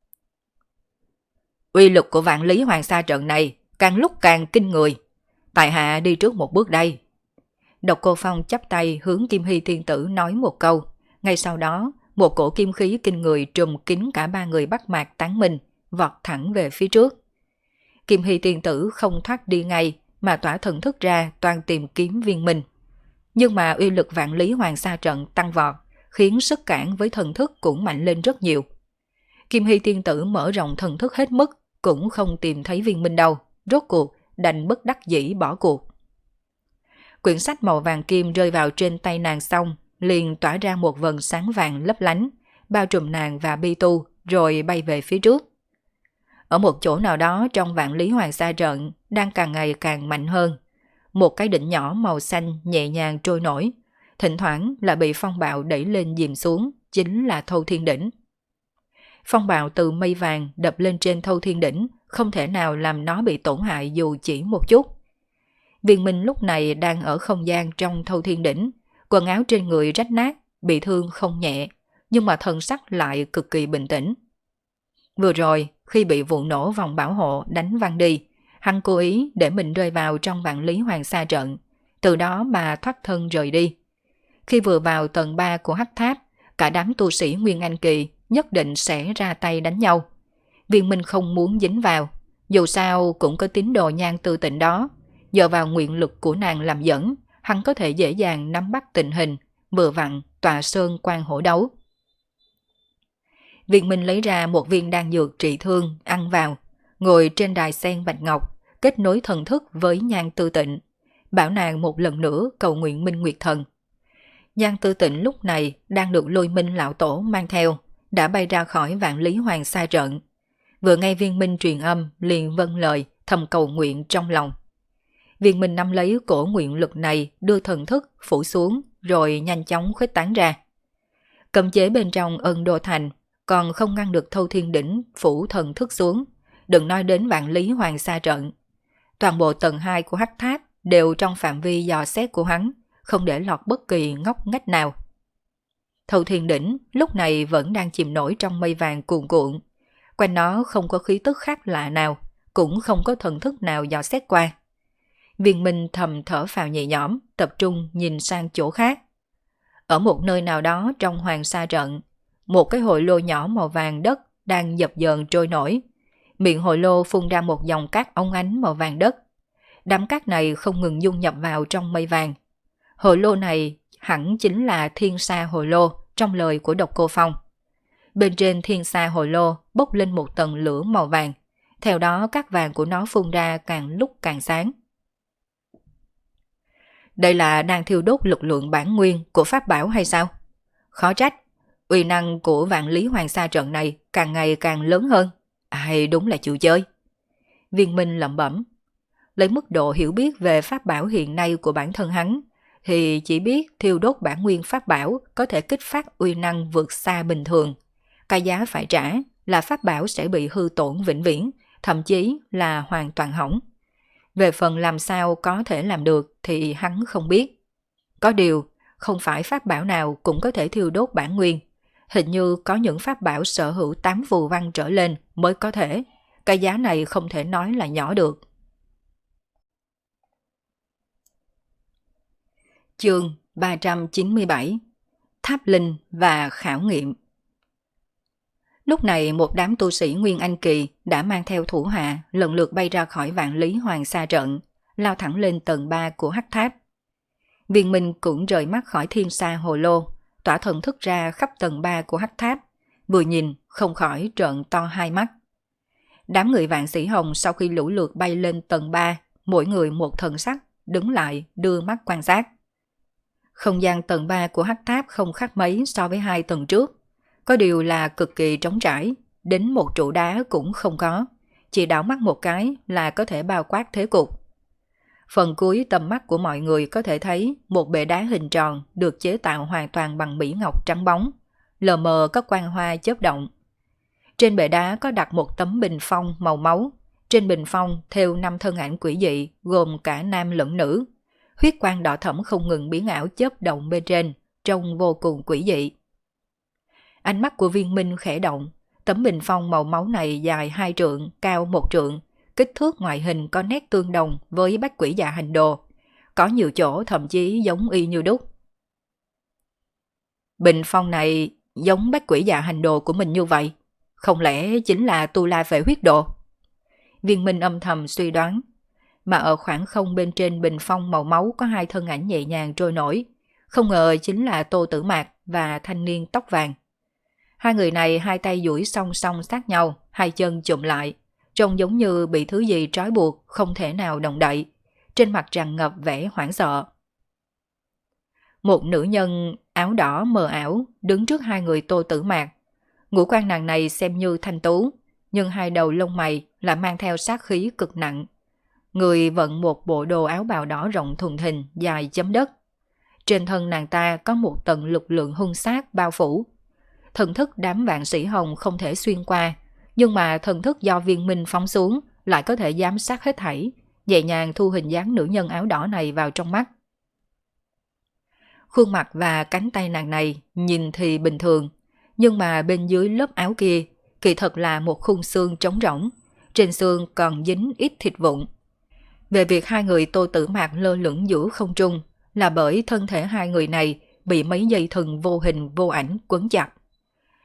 Uy lực của Vạn Lý Hoàng Sa trận này càng lúc càng kinh người. Tại hạ đi trước một bước đây. Độc Cô Phong chắp tay hướng Kim Hy tiên tử nói một câu. Ngay sau đó, một cổ kim khí kinh người trùm kín cả 3 người Bắc Mạc Tán Minh, vọt thẳng về phía trước. Kim Hy tiên tử không thoát đi ngay, mà tỏa thần thức ra toàn tìm kiếm Viên Minh. Nhưng mà uy lực Vạn Lý Hoàng Sa trận tăng vọt, khiến sức cản với thần thức cũng mạnh lên rất nhiều. Kim Hy tiên tử mở rộng thần thức hết mức, cũng không tìm thấy Viên Minh đâu, rốt cuộc đành bất đắc dĩ bỏ cuộc. Quyển sách màu vàng kim rơi vào trên tay nàng xong, liền tỏa ra một vầng sáng vàng lấp lánh, bao trùm nàng và Bi Tu, rồi bay về phía trước. Ở một chỗ nào đó trong Vạn Lý Hoàng Sa trận đang càng ngày càng mạnh hơn. Một cái đỉnh nhỏ màu xanh nhẹ nhàng trôi nổi, thỉnh thoảng lại bị phong bạo đẩy lên dìm xuống, chính là Thâu Thiên Đỉnh. Phong bạo từ mây vàng đập lên trên Thâu Thiên Đỉnh, không thể nào làm nó bị tổn hại dù chỉ một chút. Viên Minh lúc này đang ở không gian trong Thâu Thiên Đỉnh, quần áo trên người rách nát, bị thương không nhẹ, nhưng mà thần sắc lại cực kỳ bình tĩnh. Vừa rồi, khi bị vụ nổ vòng bảo hộ đánh văng đi, hắn cố ý để mình rơi vào trong Vạn Lý Hoàng Sa trận, từ đó mà thoát thân rời đi. Khi vừa vào tầng 3 của Hắc Tháp, cả đám tu sĩ Nguyên Anh kỳ nhất định sẽ ra tay đánh nhau. Viên Minh không muốn dính vào, dù sao cũng có tín đồ Nhan Tư Tịnh đó, dựa vào nguyện lực của nàng làm dẫn, hắn có thể dễ dàng nắm bắt tình hình, vừa vặn tọa sơn quan hổ đấu. Viên Minh lấy ra một viên đan dược trị thương, ăn vào, ngồi trên đài sen bạch ngọc, kết nối thần thức với Nhan Tư Tịnh, bảo nàng một lần nữa cầu nguyện Minh Nguyệt Thần. Nhan Tư Tịnh lúc này đang được Lôi Minh lão tổ mang theo, đã bay ra khỏi Vạn Lý Hoàng Sa trận. Vừa nghe Viên Minh truyền âm, liền vâng lời, thầm cầu nguyện trong lòng. Viên Minh nắm lấy cổ nguyện lực này, đưa thần thức phủ xuống, rồi nhanh chóng khuếch tán ra. Cấm chế bên trong Ân Đô Thành còn không ngăn được Thâu Thiên Đỉnh phủ thần thức xuống, đừng nói đến Vạn Lý Hoàng Sa trận. Toàn bộ tầng 2 của Hắc Tháp đều trong phạm vi dò xét của hắn, không để lọt bất kỳ ngóc ngách nào. Thâu Thiên Đỉnh lúc này vẫn đang chìm nổi trong mây vàng cuồn cuộn, quanh nó không có khí tức khác lạ nào, cũng không có thần thức nào dò xét qua. Viên Minh thầm thở phào nhẹ nhõm, tập trung nhìn sang chỗ khác. Ở một nơi nào đó trong Hoàng Sa trận, một cái hồ lô nhỏ màu vàng đất đang dập dờn trôi nổi. Miệng hồ lô phun ra một dòng cát óng ánh màu vàng đất. Đám cát này không ngừng dung nhập vào trong mây vàng. Hồ lô này hẳn chính là Thiên Sa Hồ Lô trong lời của Độc Cô Phong. Bên trên Thiên Sa Hồ Lô bốc lên một tầng lửa màu vàng, theo đó cát vàng của nó phun ra càng lúc càng sáng. Đây là đang thiêu đốt lực lượng bản nguyên của pháp bảo hay sao? Khó trách, uy năng của Vạn Lý Hoàng Sa trận này càng ngày càng lớn hơn. Ai đúng là chịu chơi. Viên Minh lẩm bẩm. Lấy mức độ hiểu biết về pháp bảo hiện nay của bản thân hắn, thì chỉ biết thiêu đốt bản nguyên pháp bảo có thể kích phát uy năng vượt xa bình thường. Cái giá phải trả là pháp bảo sẽ bị hư tổn vĩnh viễn, thậm chí là hoàn toàn hỏng. Về phần làm sao có thể làm được thì hắn không biết. Có điều, không phải pháp bảo nào cũng có thể thiêu đốt bản nguyên. Hình như có những pháp bảo sở hữu 8 phù văn trở lên mới có thể. Cái giá này không thể nói là nhỏ được. Chương 397: Tháp Linh và Khảo nghiệm. Lúc này một đám tu sĩ Nguyên Anh Kỳ đã mang theo thủ hạ lần lượt bay ra khỏi Vạn Lý Hoàng Sa trận, lao thẳng lên tầng 3 của Hắc Tháp. Viên Minh cũng rời mắt khỏi Thiên Sa Hồ Lô, tỏa thần thức ra khắp tầng 3 của Hắc Tháp, vừa nhìn không khỏi trợn to hai mắt. Đám người Vạn Sĩ Hồng sau khi lũ lượt bay lên tầng 3, mỗi người một thần sắc, đứng lại đưa mắt quan sát. Không gian tầng 3 của Hắc Tháp không khác mấy so với 2 tầng trước. Có điều là cực kỳ trống trải, đến một trụ đá cũng không có, chỉ đảo mắt một cái là có thể bao quát thế cục. Phần cuối tầm mắt của mọi người có thể thấy một bệ đá hình tròn được chế tạo hoàn toàn bằng mỹ ngọc trắng bóng, lờ mờ có quang hoa chớp động. Trên bệ đá có đặt một tấm bình phong màu máu, trên bình phong thêu 5 thân ảnh quỷ dị gồm cả nam lẫn nữ. Huyết quang đỏ thẫm không ngừng biến ảo chớp động bên trên, trông vô cùng quỷ dị. Ánh mắt của Viên Minh khẽ động, tấm bình phong màu máu này dài 2 trượng, cao 1 trượng, kích thước ngoại hình có nét tương đồng với bách quỷ dạ hành đồ, có nhiều chỗ thậm chí giống y như đúc. Bình phong này giống bách quỷ dạ hành đồ của mình như vậy, không lẽ chính là Tu La Vệ huyết đồ? Viên Minh âm thầm suy đoán, mà ở khoảng không bên trên bình phong màu máu có 2 thân ảnh nhẹ nhàng trôi nổi, không ngờ chính là Tô Tử Mạc và thanh niên tóc vàng. Hai người này hai tay duỗi song song sát nhau, hai chân chụm lại, trông giống như bị thứ gì trói buộc, không thể nào động đậy, trên mặt tràn ngập vẻ hoảng sợ. Một nữ nhân áo đỏ mờ ảo đứng trước hai người Tô Tử Mạc. Ngũ quan nàng này xem như thanh tú, nhưng hai đầu lông mày lại mang theo sát khí cực nặng. Người vận một bộ đồ áo bào đỏ rộng thùng thình dài chấm đất. Trên thân nàng ta có một tầng lực lượng hung sát bao phủ. Thần thức đám Vạn Sĩ Hồng không thể xuyên qua, nhưng mà thần thức do Viên Minh phóng xuống lại có thể giám sát hết thảy, nhẹ nhàng thu hình dáng nữ nhân áo đỏ này vào trong mắt. Khuôn mặt và cánh tay nàng này nhìn thì bình thường, nhưng mà bên dưới lớp áo kia kỳ thật là một khung xương trống rỗng, trên xương còn dính ít thịt vụn. Về việc hai người Tô Tử Mạc lơ lửng giữa không trung là bởi thân thể hai người này bị mấy dây thừng vô hình vô ảnh quấn chặt.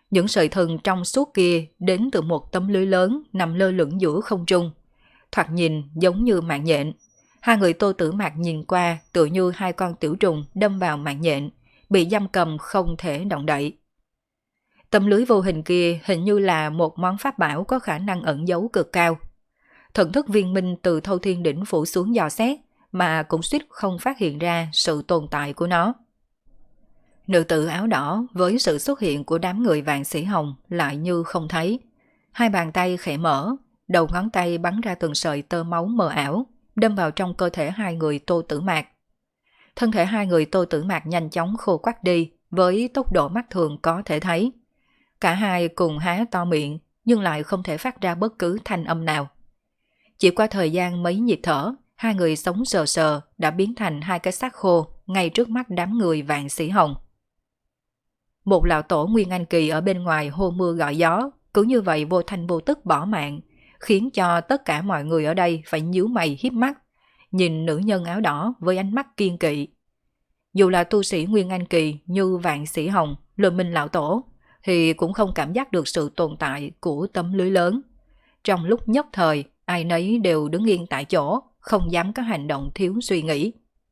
Những sợi thừng trong suốt kia đến từ một tấm lưới lớn nằm lơ lửng giữa không trung. Thoạt nhìn giống như mạng nhện. Hai người Tô Tử Mạc nhìn qua tựa như hai con tiểu trùng đâm vào mạng nhện, bị giam cầm không thể động đậy. Tấm lưới vô hình kia hình như là một món pháp bảo có khả năng ẩn giấu cực cao. Thần thức Viên Minh từ Thâu Thiên Đỉnh phủ xuống dò xét, mà cũng suýt không phát hiện ra sự tồn tại của nó. Nữ tử áo đỏ với sự xuất hiện của đám người Vạn Sĩ Hồng lại như không thấy. Hai bàn tay khẽ mở, đầu ngón tay bắn ra từng sợi tơ máu mờ ảo, đâm vào trong cơ thể hai người Tô Tử Mạc. Thân thể hai người Tô Tử Mạc nhanh chóng khô quắt đi với tốc độ mắt thường có thể thấy. Cả hai cùng há to miệng nhưng lại không thể phát ra bất cứ thanh âm nào. Chỉ qua thời gian mấy nhịp thở, hai người sống sờ sờ đã biến thành hai cái xác khô ngay trước mắt đám người Vạn Sĩ Hồng. Một lão tổ Nguyên Anh Kỳ ở bên ngoài hô mưa gọi gió, cứ như vậy vô thanh vô tức bỏ mạng, khiến cho tất cả mọi người ở đây phải nhíu mày híp mắt, nhìn nữ nhân áo đỏ với ánh mắt kiên kỵ. Dù là tu sĩ Nguyên Anh Kỳ như Vạn Sĩ Hồng, Lôi Minh lão tổ, thì cũng không cảm giác được sự tồn tại của tấm lưới lớn. Trong lúc nhất thời, ai nấy đều đứng yên tại chỗ, không dám có hành động thiếu suy nghĩ.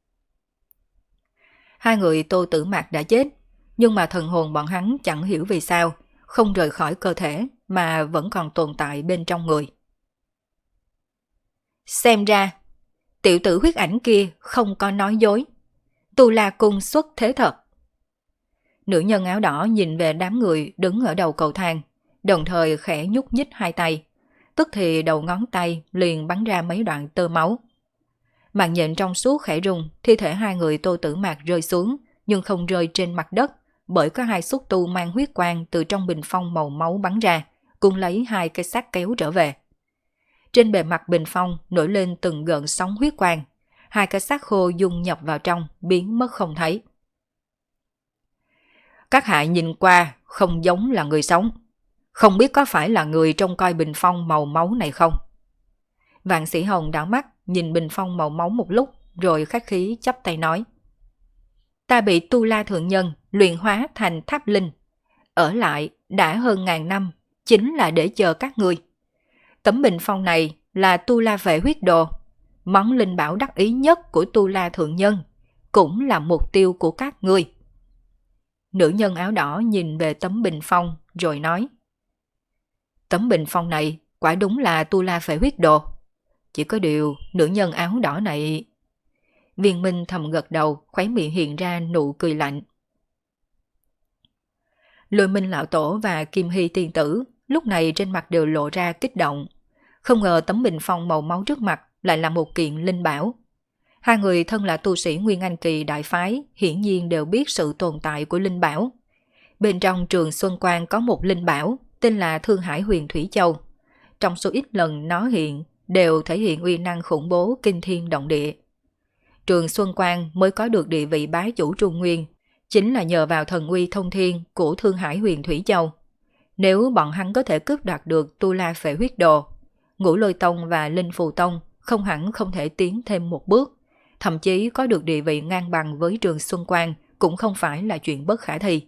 Hai người Tô Tử Mạc đã chết, nhưng mà thần hồn bọn hắn chẳng hiểu vì sao, không rời khỏi cơ thể mà vẫn còn tồn tại bên trong người. Xem ra, tiểu tử huyết ảnh kia không có nói dối. Tu La Cung xuất thế thật. Nữ nhân áo đỏ nhìn về đám người đứng ở đầu cầu thang, đồng thời khẽ nhúc nhích hai tay. Tức thì đầu ngón tay liền bắn ra mấy đoạn tơ máu. Màn nhện trong suốt khẽ rung, thi thể hai người Tô Tử Mạc rơi xuống, nhưng không rơi trên mặt đất, bởi có hai xúc tu mang huyết quang từ trong bình phong màu máu bắn ra, cùng lấy hai cái xác kéo trở về. Trên bề mặt bình phong nổi lên từng gợn sóng huyết quang, hai cái xác khô dung nhập vào trong, biến mất không thấy. Các hạ nhìn qua không giống là người sống, không biết có phải là người trông coi bình phong màu máu này không? Vạn Sĩ Hồng đảo mắt nhìn bình phong màu máu một lúc, rồi khách khí chắp tay nói. Ta bị Tu La Thượng Nhân luyện hóa thành tháp linh. Ở lại đã hơn 1000 năm, chính là để chờ các ngươi. Tấm bình phong này là Tu La Vệ huyết đồ, món linh bảo đắc ý nhất của Tu La Thượng Nhân, cũng là mục tiêu của các ngươi. Nữ nhân áo đỏ nhìn về tấm bình phong rồi nói. Tấm bình phong này quả đúng là Tu La Vệ huyết đồ. Chỉ có điều nữ nhân áo đỏ này... Viên Minh thầm gật đầu, khóe miệng hiện ra nụ cười lạnh. Lôi Minh lão tổ và Kim Hy tiên tử lúc này trên mặt đều lộ ra kích động. Không ngờ tấm bình phong màu máu trước mặt lại là một kiện linh bảo. Hai người thân là tu sĩ Nguyên Anh Kỳ đại phái, hiển nhiên đều biết sự tồn tại của linh bảo. Bên trong Trường Xuân Quan có một linh bảo tên là Thương Hải Huyền Thủy Châu. Trong số ít lần nó hiện, đều thể hiện uy năng khủng bố kinh thiên động địa. Trường Xuân Quan mới có được địa vị bá chủ Trung Nguyên, chính là nhờ vào thần uy thông thiên của Thương Hải Huyền Thủy Châu. Nếu bọn hắn có thể cướp đoạt được Tu La Phệ huyết đồ, Ngũ Lôi Tông và Linh Phù Tông không hẳn không thể tiến thêm một bước, thậm chí có được địa vị ngang bằng với Trường Xuân Quan cũng không phải là chuyện bất khả thi.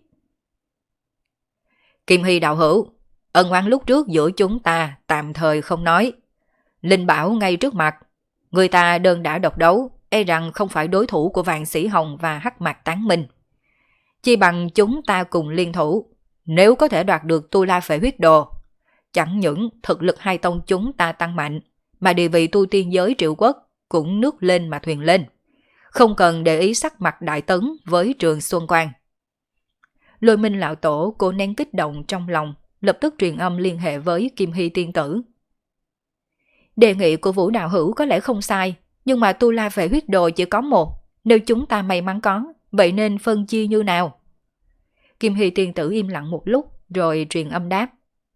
Kim Hy đạo hữu, ân oán lúc trước giữa chúng ta tạm thời không nói. Linh bảo ngay trước mặt, người ta đơn đã độc đấu, e rằng không phải đối thủ của Vạn Sĩ Hồng và Hắc Mạc Tán Minh. Chi bằng chúng ta cùng liên thủ, nếu có thể đoạt được Tu La Phệ huyết đồ, chẳng những thực lực hai tông chúng ta tăng mạnh, mà địa vị tu tiên giới Triệu Quốc cũng nước lên mà thuyền lên. Không cần để ý sắc mặt đại tấn với Trường Xuân Quan. Lôi Minh lão tổ cố nén kích động trong lòng, lập tức truyền âm liên hệ với Kim Hy tiên tử. Đề nghị của Vũ đạo hữu có lẽ không sai, nhưng mà Tu La Phệ huyết đồ chỉ có một, nếu chúng ta may mắn có, vậy nên phân chia như nào? Kim Hy tiên tử im lặng một lúc, rồi truyền âm đáp.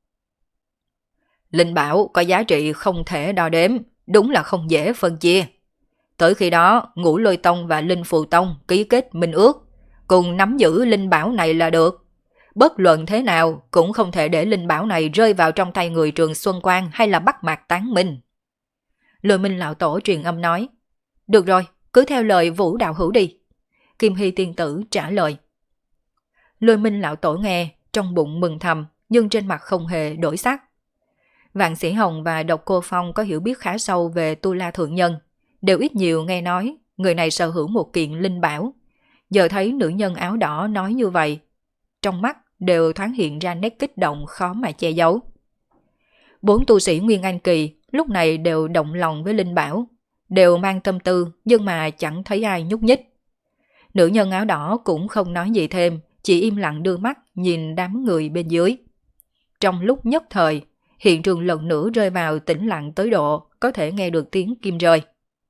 Linh bảo có giá trị không thể đo đếm, đúng là không dễ phân chia. Tới khi đó, Ngũ Lôi Tông và Linh Phù Tông ký kết minh ước, cùng nắm giữ linh bảo này là được. Bất luận thế nào, cũng không thể để linh bảo này rơi vào trong tay người Trường Xuân Quan hay là Bắc Mạc Tán Minh. Lôi Minh lão tổ truyền âm nói. Được rồi, cứ theo lời Vũ đạo hữu đi. Kim Hy tiên tử trả lời. Lôi Minh lão tổ nghe, trong bụng mừng thầm, nhưng trên mặt không hề đổi sắc. Vạn Sĩ Hồng và Độc Cô Phong có hiểu biết khá sâu về Tu La Thượng Nhân, đều ít nhiều nghe nói người này sở hữu một kiện linh bảo. Giờ thấy nữ nhân áo đỏ nói như vậy, trong mắt đều thoáng hiện ra nét kích động khó mà che giấu. 4 tu sĩ Nguyên Anh Kỳ lúc này đều động lòng với linh bảo, đều mang tâm tư nhưng mà chẳng thấy ai nhúc nhích. Nữ nhân áo đỏ cũng không nói gì thêm, chỉ im lặng đưa mắt nhìn đám người bên dưới. Trong lúc nhất thời, hiện trường lần nữa rơi vào tĩnh lặng tới độ có thể nghe được tiếng kim rơi.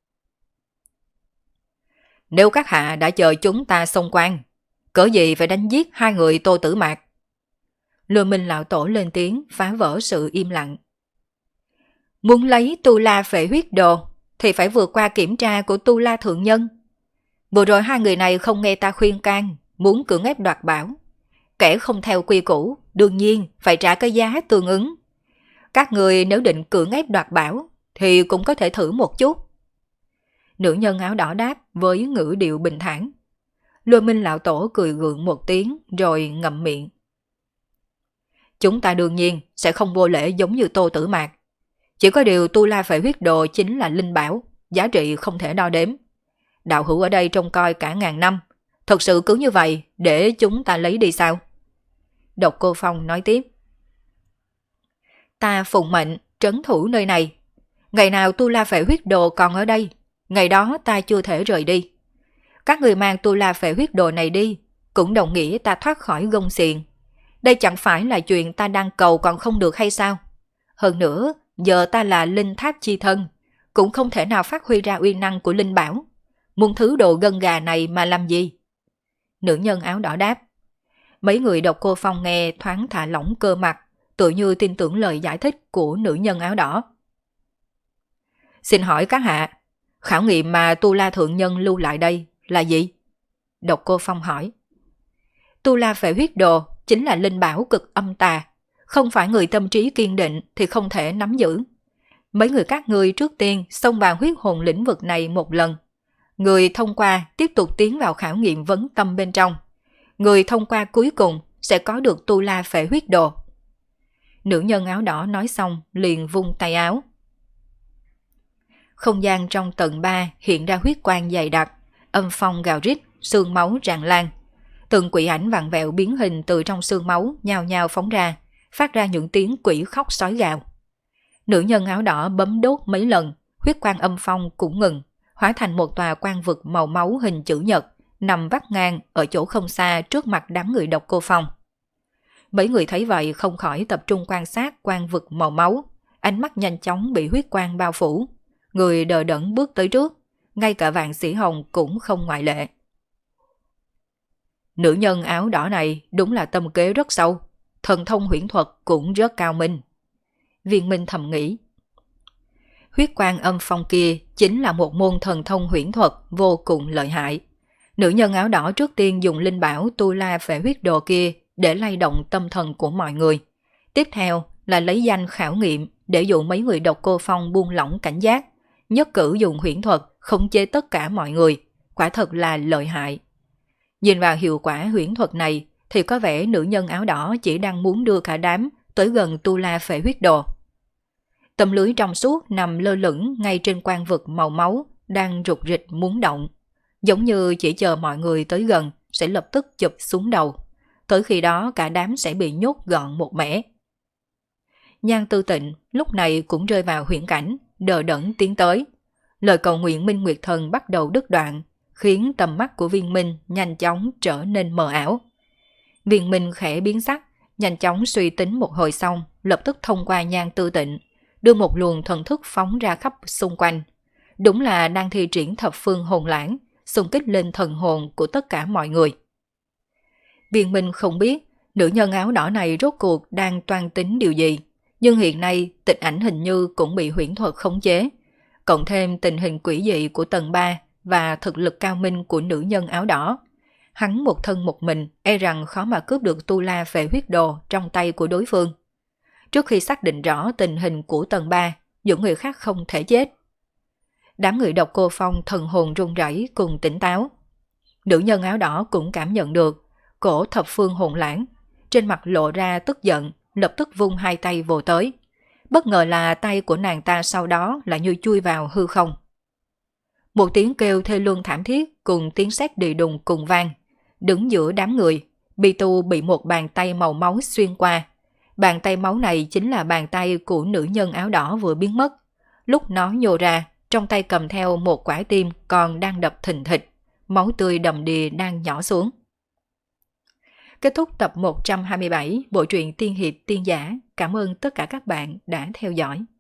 Nếu các hạ đã chờ chúng ta xông quan, cớ gì phải đánh giết 2 người Tô Tử Mạc? Lừa Minh lão tổ lên tiếng phá vỡ sự im lặng. Muốn lấy Tu La Phệ Huyết Đồ thì phải vượt qua kiểm tra của Tu La Thượng Nhân. Vừa rồi 2 người này không nghe ta khuyên can, muốn cưỡng ép đoạt bảo. Kẻ không theo quy củ, đương nhiên phải trả cái giá tương ứng. Các người nếu định cưỡng ép đoạt bảo thì cũng có thể thử một chút. Nữ nhân áo đỏ đáp với ngữ điệu bình thản. Lôi Minh lão tổ cười gượng một tiếng rồi ngậm miệng. Chúng ta đương nhiên sẽ không vô lễ giống như Tô Tử Mạc. Chỉ có điều Tu La Phệ Huyết Đồ chính là linh bảo, giá trị không thể đo đếm. Đạo hữu ở đây trông coi cả ngàn năm, thật sự cứ như vậy để chúng ta lấy đi sao? Độc Cô Phong nói tiếp. Ta phụng mệnh trấn thủ nơi này. Ngày nào Tu La Phệ Huyết Đồ còn ở đây, ngày đó ta chưa thể rời đi. Các người mang Tu La Phệ Huyết Đồ này đi, cũng đồng nghĩa ta thoát khỏi gông xiềng. Đây chẳng phải là chuyện ta đang cầu còn không được hay sao? Hơn nữa, giờ ta là linh tháp chi thân, cũng không thể nào phát huy ra uy năng của linh bảo. Muốn thứ đồ gân gà này mà làm gì? Nữ nhân áo đỏ đáp. Mấy người Độc Cô Phong nghe thoáng thả lỏng cơ mặt, tự như tin tưởng lời giải thích của nữ nhân áo đỏ. Xin hỏi các hạ, khảo nghiệm mà Tu La Thượng Nhân lưu lại đây là gì? Độc Cô Phong hỏi. Tu La Phệ Huyết Đồ chính là linh bảo cực âm tà, không phải người tâm trí kiên định thì không thể nắm giữ. Mấy người các ngươi trước tiên xông vào huyết hồn lĩnh vực này một lần. Người thông qua tiếp tục tiến vào khảo nghiệm vấn tâm bên trong. Người thông qua cuối cùng sẽ có được Tu La Phệ Huyết Đồ. Nữ nhân áo đỏ nói xong liền vung tay áo. Không gian trong tầng 3 hiện ra huyết quang dày đặc, âm phong gào rít, xương máu tràn lan. Từng quỷ ảnh vặn vẹo biến hình từ trong xương máu nhào nhào phóng ra, phát ra những tiếng quỷ khóc sói gào. Nữ nhân áo đỏ bấm đốt mấy lần, huyết quang âm phong cũng ngừng, hóa thành một tòa quang vực màu máu hình chữ nhật, nằm vắt ngang ở chỗ không xa trước mặt đám người Độc Cô Phong. Mấy người thấy vậy không khỏi tập trung quan sát quang vực màu máu, ánh mắt nhanh chóng bị huyết quang bao phủ. Người đờ đẫn bước tới trước, ngay cả Vạn Sĩ Hồng cũng không ngoại lệ. Nữ nhân áo đỏ này đúng là tâm kế rất sâu, thần thông huyễn thuật cũng rất cao minh. Viên Minh thầm nghĩ. Huyết quang âm phong kia chính là một môn thần thông huyễn thuật vô cùng lợi hại. Nữ nhân áo đỏ trước tiên dùng linh bảo Tu La Phệ Huyết Đồ kia để lay động tâm thần của mọi người. Tiếp theo là lấy danh khảo nghiệm để dụ mấy người Độc Cô Phong buông lỏng cảnh giác, nhất cử dùng huyễn thuật khống chế tất cả mọi người, quả thật là lợi hại. Nhìn vào hiệu quả huyễn thuật này thì có vẻ nữ nhân áo đỏ chỉ đang muốn đưa cả đám tới gần Tu La Phệ Huyết Đồ. Tấm lưới trong suốt nằm lơ lửng ngay trên quang vực màu máu đang rục rịch muốn động, giống như chỉ chờ mọi người tới gần sẽ lập tức chụp xuống đầu, tới khi đó cả đám sẽ bị nhốt gọn một mẻ. Nhan Tư Tịnh lúc này cũng rơi vào huyễn cảnh, đờ đẫn tiến tới. Lời cầu nguyện Minh Nguyệt Thần bắt đầu đứt đoạn, khiến tầm mắt của Viên Minh nhanh chóng trở nên mờ ảo. Viên Minh khẽ biến sắc, nhanh chóng suy tính một hồi xong, lập tức thông qua Nhan Tư Tịnh, đưa một luồng thần thức phóng ra khắp xung quanh. Đúng là đang thi triển thập phương hồn lãng, xung kích lên thần hồn của tất cả mọi người. Viên Minh không biết nữ nhân áo đỏ này rốt cuộc đang toan tính điều gì, nhưng hiện nay tịch ảnh hình như cũng bị huyễn thuật khống chế, cộng thêm tình hình quỷ dị của tầng 3 và thực lực cao minh của nữ nhân áo đỏ. Hắn một thân một mình e rằng khó mà cướp được Tu La Phệ Huyết Đồ trong tay của đối phương. Trước khi xác định rõ tình hình của tầng 3, những người khác không thể chết. Đám người Độc Cô Phong thần hồn run rẩy cùng tỉnh táo. Nữ nhân áo đỏ cũng cảm nhận được cổ thập phương hồn lãng, trên mặt lộ ra tức giận, lập tức vung hai tay vồ tới. Bất ngờ là tay của nàng ta sau đó lại như chui vào hư không. Một tiếng kêu thê lương thảm thiết cùng tiếng sét đì đùng cùng vang. Đứng giữa đám người, Bi Tu bị một bàn tay màu máu xuyên qua. Bàn tay máu này chính là bàn tay của nữ nhân áo đỏ vừa biến mất. Lúc nó nhô ra, trong tay cầm theo một quả tim còn đang đập thình thịch, máu tươi đầm đìa đang nhỏ xuống. Kết thúc tập 127 bộ truyện Tiên hiệp tiên giả. Cảm ơn tất cả các bạn đã theo dõi.